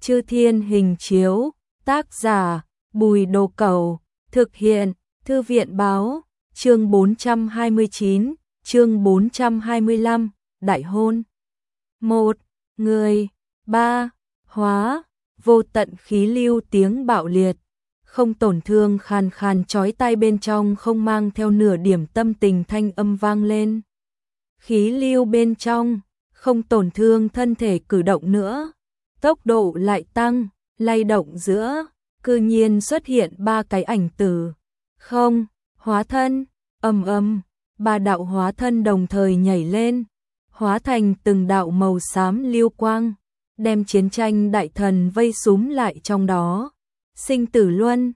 Chư Thiên Hình Chiếu, tác giả, Bùi Đồ Cẩu, thực hiện, Thư viện Báo, chương 429, chương 425, Đại hôn. 1. Người. 3. Hóa. Vô tận khí lưu tiếng bạo liệt, không tổn thương khàn khàn chói tai bên trong không mang theo nửa điểm tâm tình thanh âm vang lên. Khí lưu bên trong, không tổn thương thân thể cử động nữa, tốc độ lại tăng, lay động giữa, cư nhiên xuất hiện 3 cái ảnh tử. Không, hóa thân, ba đạo hóa thân đồng thời nhảy lên, hóa thành từng đạo màu xám lưu quang, đem chiến tranh đại thần vây súm lại trong đó. Sinh tử luân,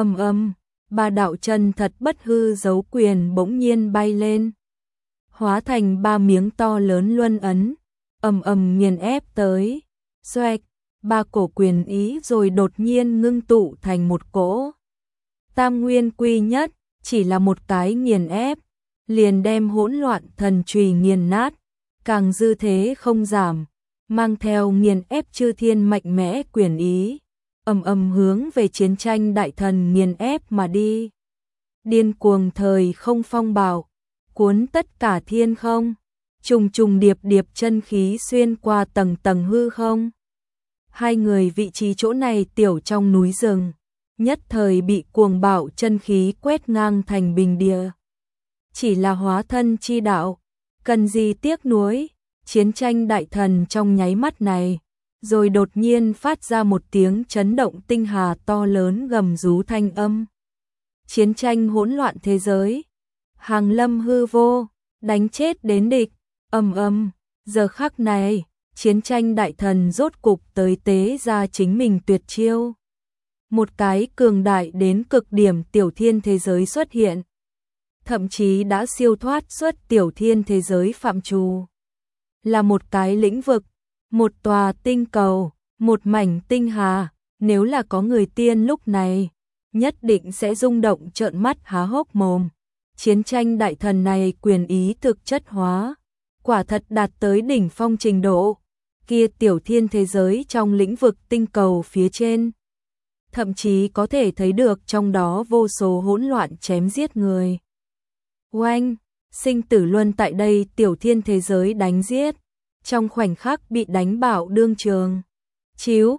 ba đạo chân thật bất hư dấu quyền bỗng nhiên bay lên, hóa thành 3 miếng to lớn luân ấn, nghiền ép tới. Xoẹt, 3 cổ quyền ý rồi đột nhiên ngưng tụ thành một cỗ. Tam nguyên quy nhất, chỉ là một cái nghiền ép, liền đem hỗn loạn thần chùy nghiền nát, càng dư thế không giảm, mang theo nghiền ép chư thiên mạnh mẽ quyền ý, hướng về chiến tranh đại thần nghiền ép mà đi. Điên cuồng thời không phong bạo, cuốn tất cả thiên không, trùng trùng điệp điệp chân khí xuyên qua tầng tầng hư không. Hai người vị trí chỗ này tiểu trong núi rừng, nhất thời bị cuồng bạo chân khí quét ngang thành bình địa. Chỉ là hóa thân chi đạo, cần gì tiếc nuối, chiến tranh đại thần trong nháy mắt này, rồi đột nhiên phát ra một tiếng chấn động tinh hà to lớn gầm rú thanh âm. Chiến tranh hỗn loạn thế giới, hàng lâm hư vô, đánh chết đến địch, giờ khắc này, chiến tranh đại thần rốt cục tới tế ra chính mình tuyệt chiêu. Một cái cường đại đến cực điểm tiểu thiên thế giới xuất hiện, thậm chí đã siêu thoát xuất tiểu thiên thế giới phạm trù. Là một cái lĩnh vực, một tòa tinh cầu, một mảnh tinh hà, nếu là có người tiên lúc này, nhất định sẽ rung động trợn mắt há hốc mồm. Chiến tranh đại thần này quyền ý thực chất hóa, quả thật đạt tới đỉnh phong trình độ, kia tiểu thiên thế giới trong lĩnh vực tinh cầu phía trên. Thậm chí có thể thấy được trong đó vô số hỗn loạn chém giết người. Oanh, sinh tử luân tại đây tiểu thiên thế giới đánh giết, trong khoảnh khắc bị đánh bạo đương trường. Chiếu,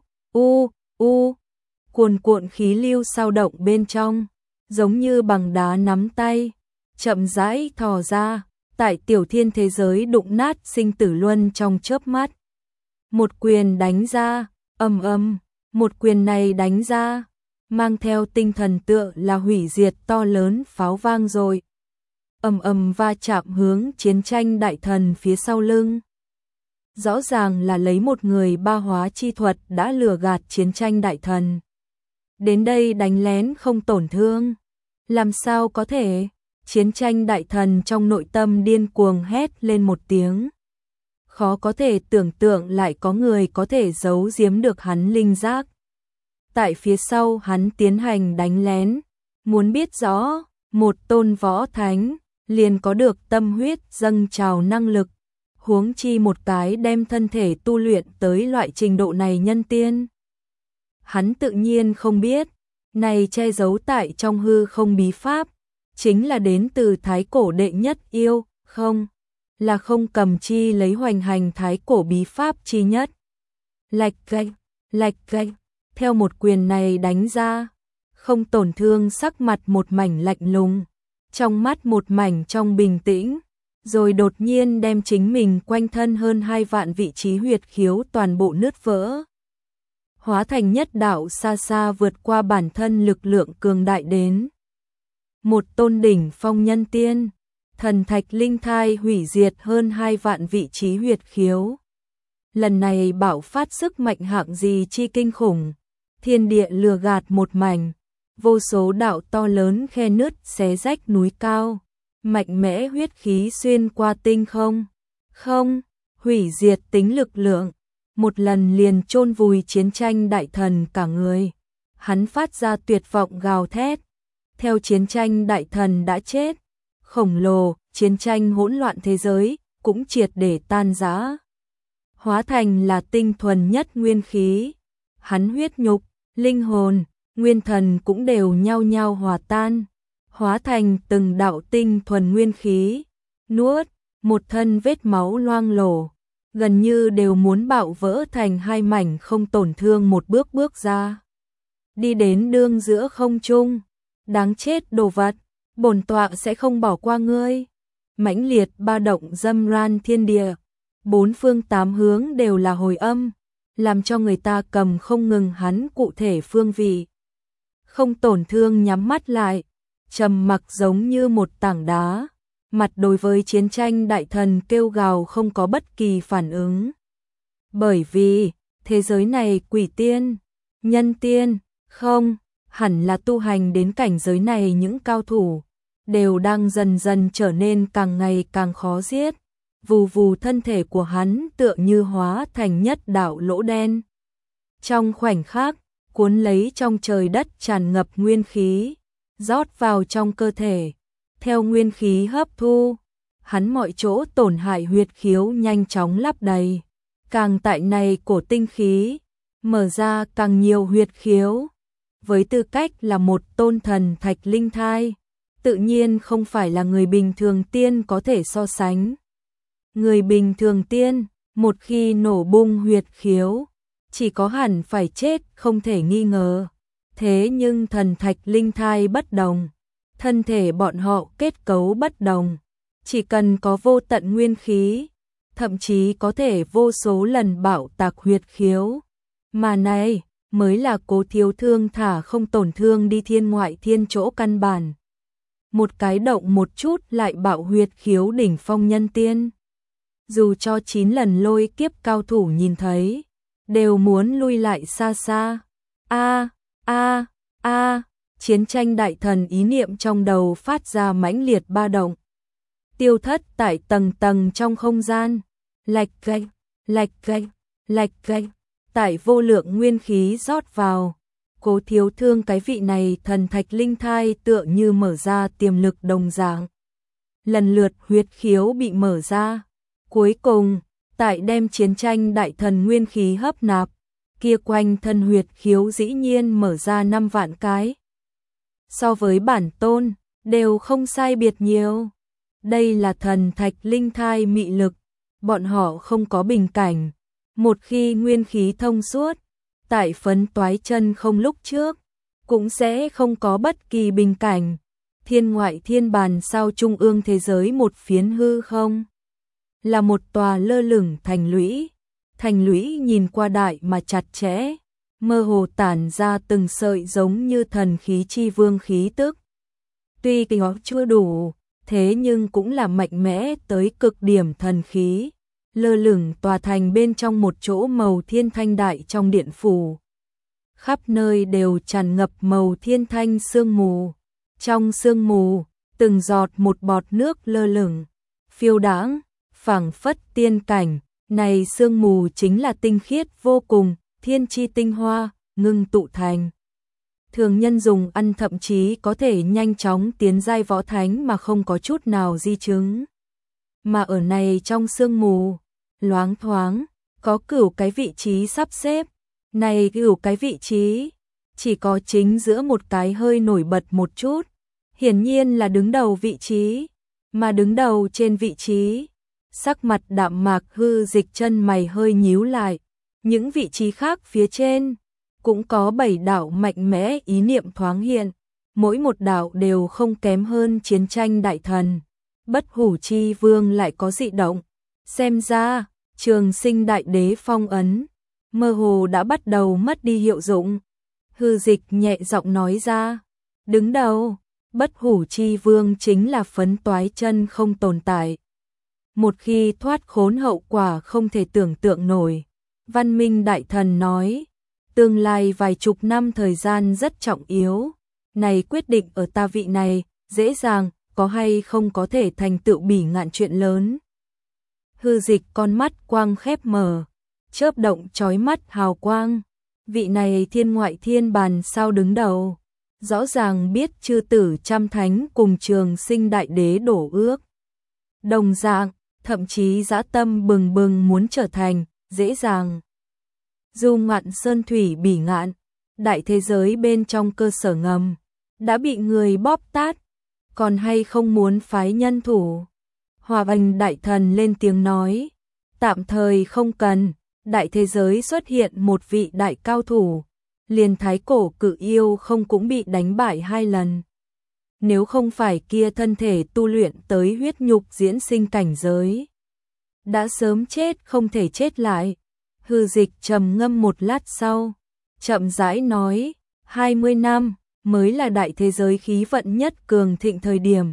cuồn cuộn khí lưu sao động bên trong, giống như bằng đá nắm tay, chậm rãi thò ra, tại tiểu thiên thế giới đụng nát sinh tử luân trong chớp mắt. Một quyền đánh ra, một quyền này đánh ra, mang theo tinh thần tựa là hủy diệt to lớn pháo vang rồi. Va chạm hướng chiến tranh đại thần phía sau lưng. Rõ ràng là lấy một người ba hóa chi thuật đã lừa gạt chiến tranh đại thần. Đến đây đánh lén không tổn thương. Làm sao có thể? Chiến tranh đại thần trong nội tâm điên cuồng hét lên một tiếng. Khó có thể tưởng tượng lại có người có thể giấu giếm được hắn linh giác. Tại phía sau hắn tiến hành đánh lén, muốn biết rõ, một tôn võ thánh liền có được tâm huyết dâng trào năng lực, huống chi một cái đem thân thể tu luyện tới loại trình độ này nhân tiên. Hắn tự nhiên không biết, này che giấu tại trong hư không bí pháp, chính là đến từ thái cổ đệ nhất yêu, không, là không cầm chi lấy hoành hành thái cổ bí pháp chi nhất. Lạch gạch, theo một quyền này đánh ra, không tổn thương sắc mặt một mảnh lạnh lùng, trong mắt một mảnh trong bình tĩnh, rồi đột nhiên đem chính mình quanh thân hơn 2 vạn vị trí huyệt khiếu toàn bộ nứt vỡ. Hóa thành nhất đạo xa xa vượt qua bản thân lực lượng cường đại đến. Một tôn đỉnh phong nhân tiên, thần thạch linh thai hủy diệt hơn 2 vạn vị trí huyệt khiếu. Lần này bạo phát sức mạnh hạng gì chi kinh khủng, thiên địa lừa gạt một mảnh, vô số đạo to lớn khe nứt xé rách núi cao, mạnh mẽ huyết khí xuyên qua tinh không, hủy diệt tính lực lượng, một lần liền chôn vùi chiến tranh đại thần cả người. Hắn phát ra tuyệt vọng gào thét, theo chiến tranh đại thần đã chết, khổng lồ, chiến tranh hỗn loạn thế giới cũng triệt để tan rã, hóa thành là tinh thuần nhất nguyên khí. hắn huyết nhục, linh hồn, nguyên thần cũng đều nhao nhao hòa tan, hóa thành từng đạo tinh thuần nguyên khí, nuốt, một thân vết máu loang lổ, gần như đều muốn bạo vỡ thành hai mảnh không tổn thương một bước bước ra. Đi đến đường giữa không trung, đáng chết đồ vật, bổn tọa sẽ không bỏ qua ngươi. Mãnh liệt ba động dâm ran thiên địa, bốn phương tám hướng đều là hồi âm, làm cho người ta cầm không ngừng hắn cụ thể phương vị. Không tổn thương nhắm mắt lại, trầm mặc giống như một tảng đá, mặt đối với chiến tranh đại thần kêu gào không có bất kỳ phản ứng. Bởi vì, thế giới này quỷ tiên, nhân tiên, không, hẳn là tu hành đến cảnh giới này những cao thủ, đều đang dần dần trở nên càng ngày càng khó giết. Vù vù thân thể của hắn tựa như hóa thành nhất đạo lỗ đen. Trong khoảnh khắc, cuốn lấy trong trời đất tràn ngập nguyên khí, rót vào trong cơ thể. Theo nguyên khí hấp thu, hắn mọi chỗ tổn hại huyệt khiếu nhanh chóng lấp đầy. Càng tại này cổ tinh khí, mở ra càng nhiều huyệt khiếu. Với tư cách là một tôn thần thạch linh thai, tự nhiên không phải là người bình thường tiên có thể so sánh. Người bình thường tiên, một khi nổ bung huyệt khiếu, chỉ có hẳn phải chết không thể nghi ngờ. Thế nhưng thần thạch linh thai bất đồng, thân thể bọn họ kết cấu bất đồng, chỉ cần có vô tận nguyên khí, thậm chí có thể vô số lần bạo tạc huyệt khiếu. Mà này, mới là Cố Thiếu Thương thả không tổn thương đi thiên ngoại thiên chỗ căn bản. Một cái động một chút lại bạo huyệt khiếu đỉnh phong nhân tiên. Dù cho 9 lần lôi kiếp cao thủ nhìn thấy, đều muốn lui lại xa xa. Chiến tranh đại thần ý niệm trong đầu phát ra mãnh liệt ba động. Tiêu thất tại tầng tầng trong không gian, lạch gạch, lạch gạch, lạch gạch, tại vô lượng nguyên khí rót vào. Cố Thiếu Thương cái vị này thần thạch linh thai tựa như mở ra tiềm lực đồng dạng. Lần lượt huyệt khiếu bị mở ra. Cuối cùng, tại đem chiến tranh đại thần nguyên khí hấp nạp, kia quanh thân huyệt khiếu dĩ nhiên mở ra 5 vạn cái. So với bản tôn, đều không sai biệt nhiều. Đây là thần thạch linh thai mị lực, bọn họ không có bình cảnh. Một khi nguyên khí thông suốt, tại phấn toái chân không lúc trước, cũng sẽ không có bất kỳ bình cảnh. Thiên ngoại thiên bàn sao trung ương thế giới một phiến hư không? Là một tòa lơ lửng thành lũy nhìn qua đại mà chặt chẽ, mơ hồ tản ra từng sợi giống như thần khí chi vương khí tức. Tuy kinh óc chưa đủ, thế nhưng cũng là mạnh mẽ tới cực điểm thần khí, lơ lửng tòa thành bên trong một chỗ màu thiên thanh đại trong điện phủ. Khắp nơi đều tràn ngập màu thiên thanh sương mù, trong sương mù, từng giọt một bọt nước lơ lửng, phiêu đãng, phảng phất tiên cảnh. Này sương mù chính là tinh khiết vô cùng, thiên chi tinh hoa, ngưng tụ thành. Thường nhân dùng ăn thậm chí có thể nhanh chóng tiến giai võ thánh mà không có chút nào di chứng. Mà ở này trong sương mù, loáng thoáng, có cửu cái vị trí sắp xếp. Này cửu cái vị trí, chỉ có chính giữa một cái hơi nổi bật một chút. Hiển nhiên là đứng đầu vị trí, mà đứng đầu trên vị trí. Sắc mặt đạm mạc Hư Dịch chân mày hơi nhíu lại, những vị trí khác phía trên cũng có 7 đạo mạnh mẽ ý niệm thoáng hiện, mỗi một đạo đều không kém hơn chiến tranh đại thần. Bất Hủ Chi Vương lại có dị động, xem ra Trường Sinh Đại Đế phong ấn mơ hồ đã bắt đầu mất đi hiệu dụng. Hư Dịch nhẹ giọng nói ra, đứng đầu Bất Hủ Chi Vương chính là phấn toái chân không tồn tại. Một khi thoát khốn hậu quả không thể tưởng tượng nổi. Văn Minh Đại Thần nói, tương lai vài chục năm thời gian rất trọng yếu. Này quyết định ở ta vị này, dễ dàng, có hay không có thể thành tựu bỉ ngạn chuyện lớn. Hư Dịch con mắt quang khép mở, chớp động chói mắt hào quang. Vị này thiên ngoại thiên bàn sao đứng đầu. Rõ ràng biết chư tử trăm thánh cùng Trường Sinh Đại Đế đổ ước. Đồng dạng, thậm chí dã tâm bừng bừng muốn trở thành, dễ dàng. Du ngoạn sơn thủy bỉ ngạn, đại thế giới bên trong cơ sở ngầm, đã bị người bóp tát, còn hay không muốn phái nhân thủ. Hòa Bình đại thần lên tiếng nói, tạm thời không cần, đại thế giới xuất hiện một vị đại cao thủ, liền thái cổ cự yêu không cũng bị đánh bại 2 lần. Nếu không phải kia thân thể tu luyện tới huyết nhục diễn sinh cảnh giới, đã sớm chết không thể chết lại. Hư Dịch trầm ngâm một lát sau, chậm rãi nói, 20 năm mới là đại thế giới khí vận nhất cường thịnh thời điểm.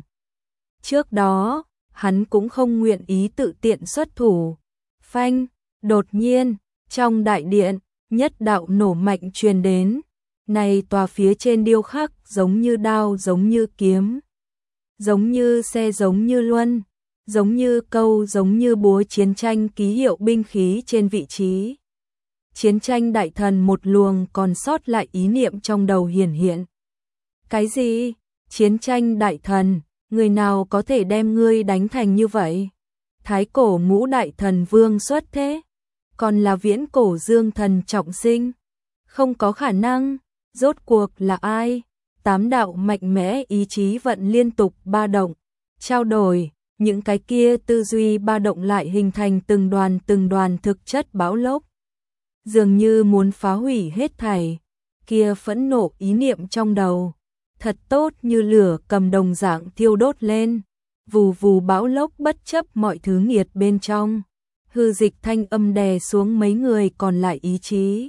Trước đó, hắn cũng không nguyện ý tự tiện xuất thủ. Phanh, đột nhiên, trong đại điện, nhất đạo nổ mạnh truyền đến. Này tòa phía trên điêu khắc giống như đao giống như kiếm, giống như xe giống như luân, giống như câu giống như búa chiến tranh ký hiệu binh khí trên vị trí. Chiến tranh đại thần một luồng còn sót lại ý niệm trong đầu hiển hiện. Cái gì? Chiến tranh đại thần, người nào có thể đem ngươi đánh thành như vậy? Thái cổ ngũ đại thần vương xuất thế, còn là viễn cổ dương thần trọng sinh. Không có khả năng, rốt cuộc là ai? 8 đạo mạnh mẽ ý chí vận liên tục ba động, trao đổi, những cái kia tư duy ba động lại hình thành từng đoàn thực chất bão lốc. Dường như muốn phá hủy hết thảy, kia phẫn nộ ý niệm trong đầu, thật tốt như lửa cầm đồng dạng thiêu đốt lên, vù vù bão lốc bất chấp mọi thứ nghiệt bên trong. Hư Dịch thanh âm đè xuống mấy người còn lại ý chí.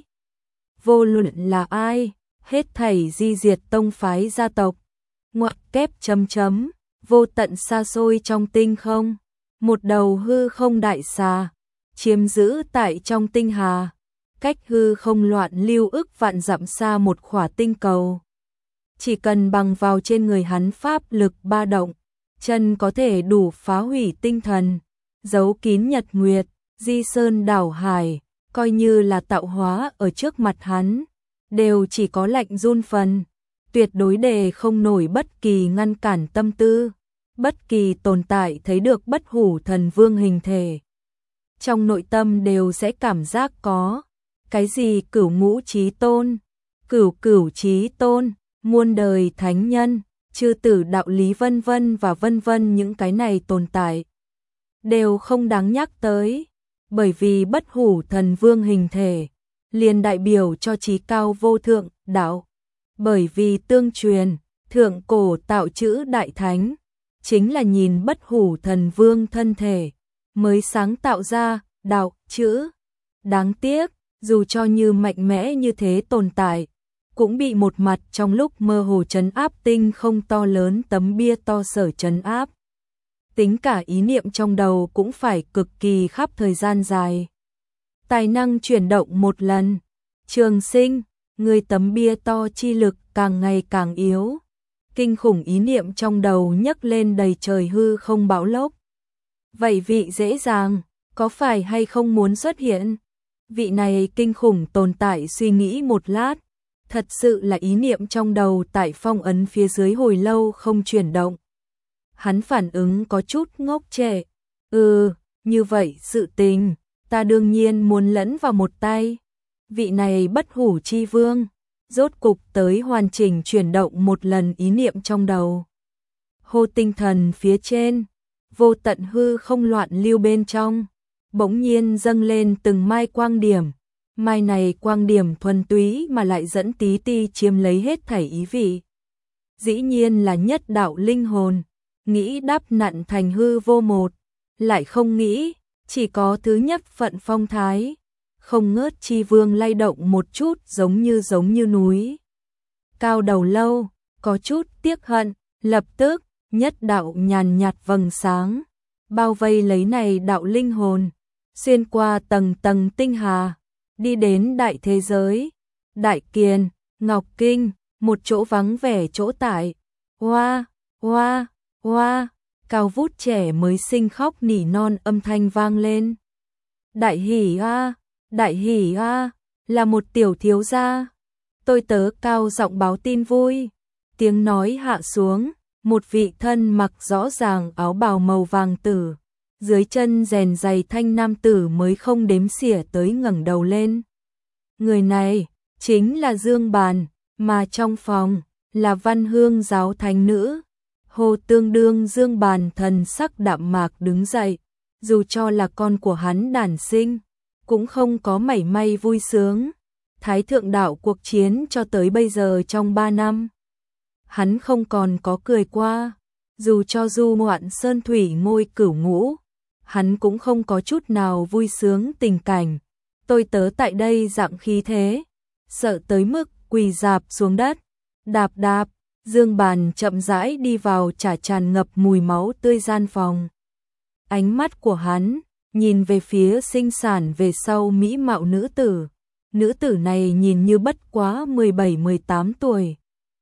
Vô luận là ai, hết thảy di diệt tông phái gia tộc. Ngoặc kép chấm chấm, vô tận xa xôi trong tinh không, một đầu hư không đại xà, chiếm giữ tại trong tinh hà, cách hư không loạn lưu ức vạn dặm xa một khỏa tinh cầu. Chỉ cần bằng vào trên người hắn pháp lực ba động, chân có thể đủ phá hủy tinh thần, giấu kín nhật nguyệt, di sơn đảo hải, coi như là tạo hóa ở trước mặt hắn, đều chỉ có lạnh run phần, tuyệt đối đề không nổi bất kỳ ngăn cản tâm tư, bất kỳ tồn tại thấy được bất hủ thần vương hình thể. Trong nội tâm đều sẽ cảm giác có, cái gì cửu ngũ chí tôn, cửu chí tôn, muôn đời thánh nhân, chư tử đạo lý vân vân và vân vân, những cái này tồn tại đều không đáng nhắc tới, bởi vì bất hủ thần vương hình thể liền đại biểu cho chí cao vô thượng đạo, bởi vì tương truyền thượng cổ tạo chữ đại thánh chính là nhìn bất hủ thần vương thân thể mới sáng tạo ra đạo chữ. Đáng tiếc, dù cho như mạnh mẽ như thế tồn tại, cũng bị một mặt trong lúc mơ hồ trấn áp tinh không to lớn tấm bia to sở trấn áp. Tính cả ý niệm trong đầu cũng phải cực kỳ khắp thời gian dài. Tài năng chuyển động một lần. Trường Sinh, người tấm bia to chi lực càng ngày càng yếu. Kinh khủng ý niệm trong đầu nhấc lên đầy trời hư không bão lốc. Vậy vị dễ dàng, có phải hay không muốn xuất hiện? Vị này kinh khủng tồn tại suy nghĩ một lát. Thật sự là ý niệm trong đầu tại phong ấn phía dưới hồi lâu không chuyển động. Hắn phản ứng có chút ngốc trệ. Như vậy sự tình, ta đương nhiên muốn lẫn vào một tay. Vị này bất hủ chi vương, rốt cục tới hoàn chỉnh chuyển động một lần ý niệm trong đầu. Hô tinh thần phía trên, vô tận hư không loạn lưu bên trong, bỗng nhiên dâng lên từng mai quang điểm. Mai này quang điểm thuần túy mà lại dẫn tí ti chiếm lấy hết thảy ý vị. Dĩ nhiên là nhất đạo linh hồn, nghĩ đáp nặn thành hư vô một, lại không nghĩ, chỉ có thứ nhất phận phong thái, không ngớt chi vương lay động một chút giống như núi. Cao đầu lâu, có chút tiếc hận, lập tức, nhất đạo nhàn nhạt vầng sáng, bao vây lấy này đạo linh hồn, xuyên qua tầng tầng tinh hà, đi đến đại thế giới, Đại Kiền, Ngọc Kinh, một chỗ vắng vẻ chỗ tại. Hoa, hoa, hoa, cao vút trẻ mới sinh khóc nỉ non âm thanh vang lên. Đại hỉ a, là một tiểu thiếu gia. Tôi tớ cao giọng báo tin vui. Tiếng nói hạ xuống, một vị thân mặc rõ ràng áo bào màu vàng tử, dưới chân rèn giày thanh nam tử mới không đếm xỉa tới ngẩng đầu lên. Người này chính là Dương Bàn, mà trong phòng là Văn Hương giáo thánh nữ. Hồ Tương đương Dương Bàn thần sắc đạm mạc đứng dậy, dù cho là con của hắn đản sinh, cũng không có mảy may vui sướng. Thái thượng đạo cuộc chiến cho tới bây giờ trong 3 năm, hắn không còn có cười qua, dù cho du ngoạn sơn thủy ngôi cửu ngũ, hắn cũng không có chút nào vui sướng tình cảnh. Tôi tớ tại đây dạng khí thế, sợ tới mức quỳ rạp xuống đất, đạp đạp. Dương Bàn chậm rãi đi vào chả tràn ngập mùi máu tươi gian phòng. Ánh mắt của hắn nhìn về phía sinh sản về sau mỹ mạo nữ tử. Nữ tử này nhìn như bất quá 17-18 tuổi.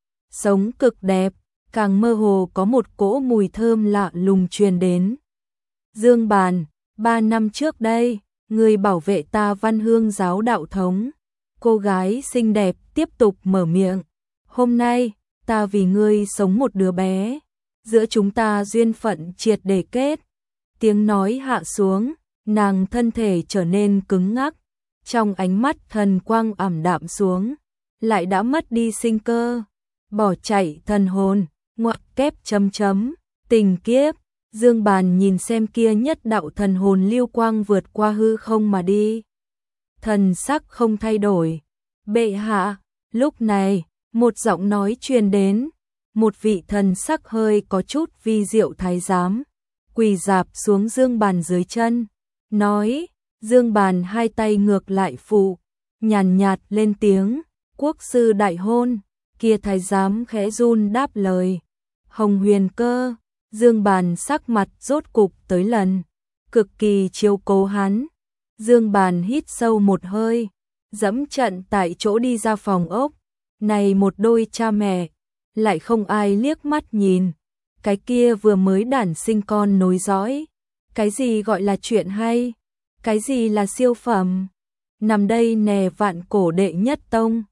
Sống cực đẹp, càng mơ hồ có một cỗ mùi thơm lạ lùng truyền đến. Dương Bàn, 3 năm trước đây, người bảo vệ ta Văn Hương giáo đạo thống. Cô gái xinh đẹp tiếp tục mở miệng. Hôm nay, ta vì ngươi sống một đứa bé. Giữa chúng ta duyên phận triệt để kết. Tiếng nói hạ xuống, nàng thân thể trở nên cứng ngắc. Trong ánh mắt thần quang ảm đạm xuống, lại đã mất đi sinh cơ. Bỏ chạy thần hồn, ngoặc kép chấm chấm, tình kiếp. Dương Bàn nhìn xem kia nhất đạo thần hồn lưu quang vượt qua hư không mà đi. Thần sắc không thay đổi. Bệ hạ, lúc này, một giọng nói truyền đến. Một vị thần sắc hơi có chút vi diệu thái giám, quỳ rạp xuống Dương Bàn dưới chân, nói. Dương Bàn hai tay ngược lại phụ, nhàn nhạt lên tiếng, quốc sư đại hôn. Kia thái giám khẽ run đáp lời, Hồng Huyền Cơ. Dương Bàn sắc mặt rốt cục tới lần, cực kỳ chiếu cố hắn. Dương Bàn hít sâu một hơi, dẫm trận tại chỗ đi ra phòng ốc. Này một đôi cha mẹ, lại không ai liếc mắt nhìn. Cái kia vừa mới đản sinh con nối dõi. Cái gì gọi là chuyện hay? Cái gì là siêu phẩm? Nằm đây nè vạn cổ đệ nhất tông.